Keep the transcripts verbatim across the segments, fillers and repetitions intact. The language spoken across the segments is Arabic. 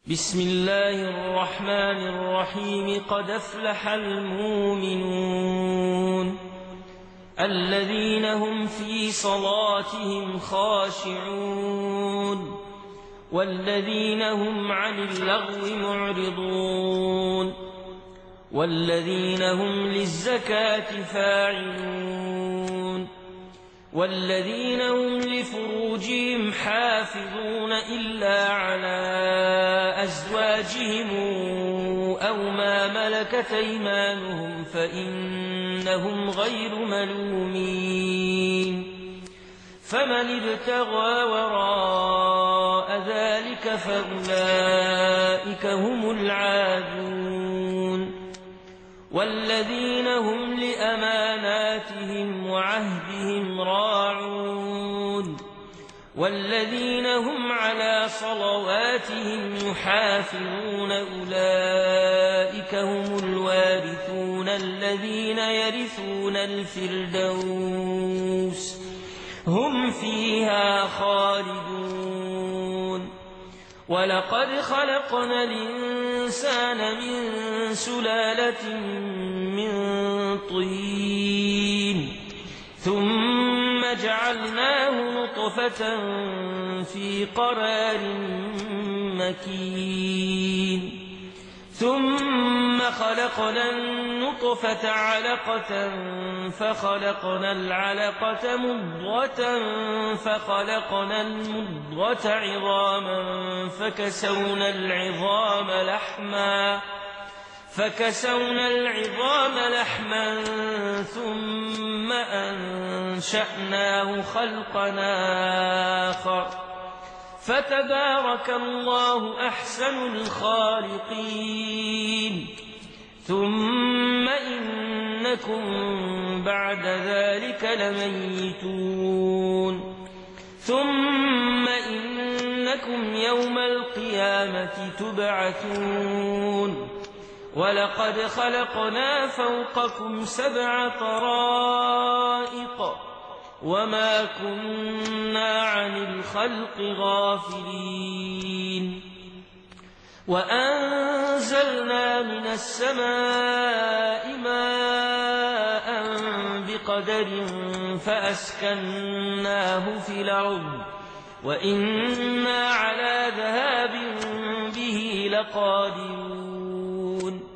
بسم الله الرحمن الرحيم قد أفلح المؤمنون الذين هم في صلاتهم خاشعون والذين هم عن اللغو معرضون والذين هم للزكاة فاعلون والذين هم لفروجهم حافظون إلا على أزواجهم أو ما ملكت أيمانهم فإنهم غير ملومين فمن ابتغى وراء ذلك فأولئك هم العادون والذين هم لأماناتهم وعهدهم راعون والذين هم على صلواتهم يحافظون أولئك هم الوارثون الذين يرثون الفردوس هم فيها خالدون ولقد خلقنا الإنسان من سلالة من طين ثم جعلناه نطفة في قرار مكين ثم خلقنا النطفة علقة فخلقنا العلقة مضغة فخلقنا المضغة عظاما فكسونا العظام لحما فكسونا العظام لحما ثم أنشأناه خلقا آخر فتبارك الله أحسن الخالقين ثم إنكم بعد ذلك لميتون ثم إنكم يوم القيامة تبعثون ولقد خلقنا فوقكم سبع طرائق وما كنا عن الخلق غافلين وأنزلنا من السماء ماء بقدر فأسكناه في الأرض وإنا على ذهاب به لقادرون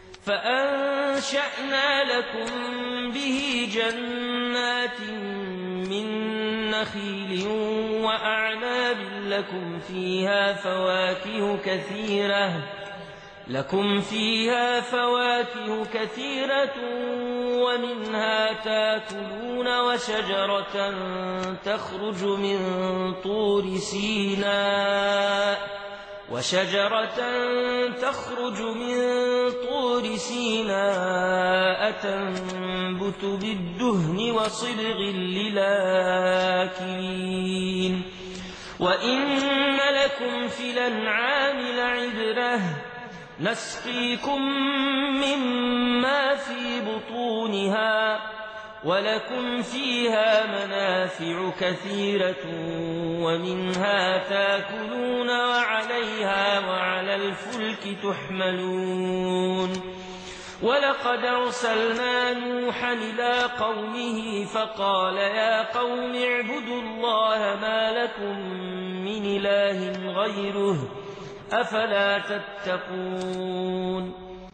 فأنشأنا لكم به جنات من نخيل وأعناب لكم فيها فواكه كثيرة لكم فيها فواكه كثيرة ومنها تاكلون وشجرة تخرج من طور سيناء وشجرة تخرج من طور سيناء تنبت بالدهن وصبغ للآكلين وإن لكم في الأنعام لعبرة نسقيكم مما في بطونها ولكم فيها منافع كثيرة ومنها تاكلون وعليها وعلى الفلك تحملون ولقد أرسلنا نوحا إلى قومه فقال يا قوم اعبدوا الله ما لكم من إله غيره أفلا تتقون